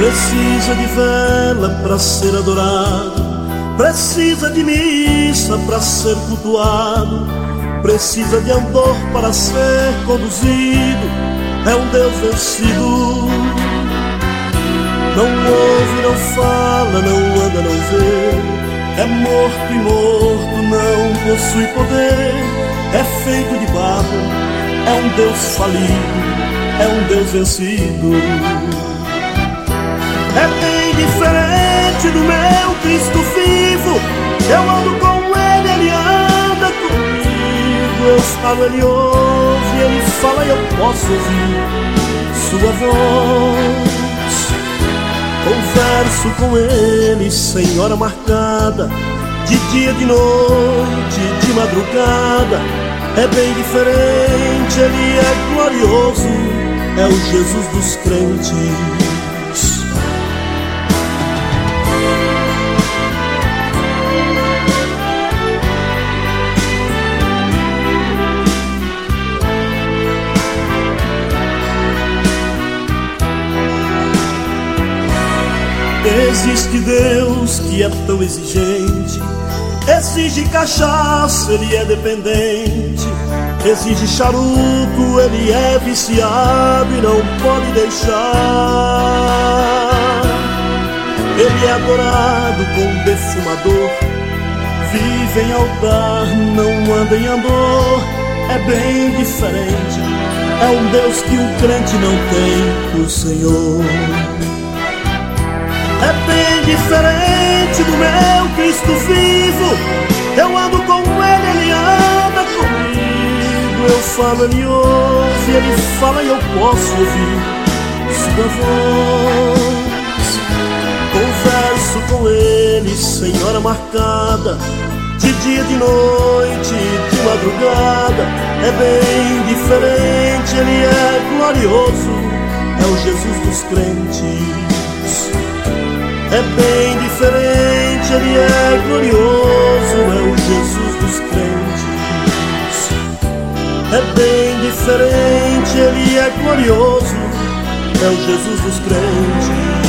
Precisa de vela para ser adorado, precisa de missa para ser cultuado, precisa de andor para ser conduzido. É um Deus vencido. Não ouve, não fala, não anda, não vê. É morto e morto, não possui poder. É feito de barro, é um Deus falido, é um Deus vencido. É bem diferente do meu Cristo vivo. Eu ando com Ele, Ele anda comigo. Eu falo, Ele ouve, Ele fala e eu posso ouvir sua voz. Converso com Ele sem hora marcada, de dia, de noite, de madrugada. É bem diferente, Ele é glorioso, é o Jesus dos crentes. Existe Deus que é tão exigente, exige cachaça, Ele é dependente. Exige charuto, Ele é viciado e não pode deixar. Ele é adorado com defumador, vive em altar, não anda em amor. É bem diferente, é um Deus que o crente não tem por Senhor. É bem diferente do meu Cristo vivo. Eu ando com Ele, Ele anda comigo. Eu falo, Ele ouve, Ele fala e eu posso ouvir sua voz. Converso com Ele sem hora marcada, de dia, de noite, de madrugada. É bem diferente, Ele é glorioso, é o Jesus dos crentes. É bem diferente, Ele é glorioso, é o Jesus dos crentes. É bem diferente, Ele é glorioso, é o Jesus dos crentes.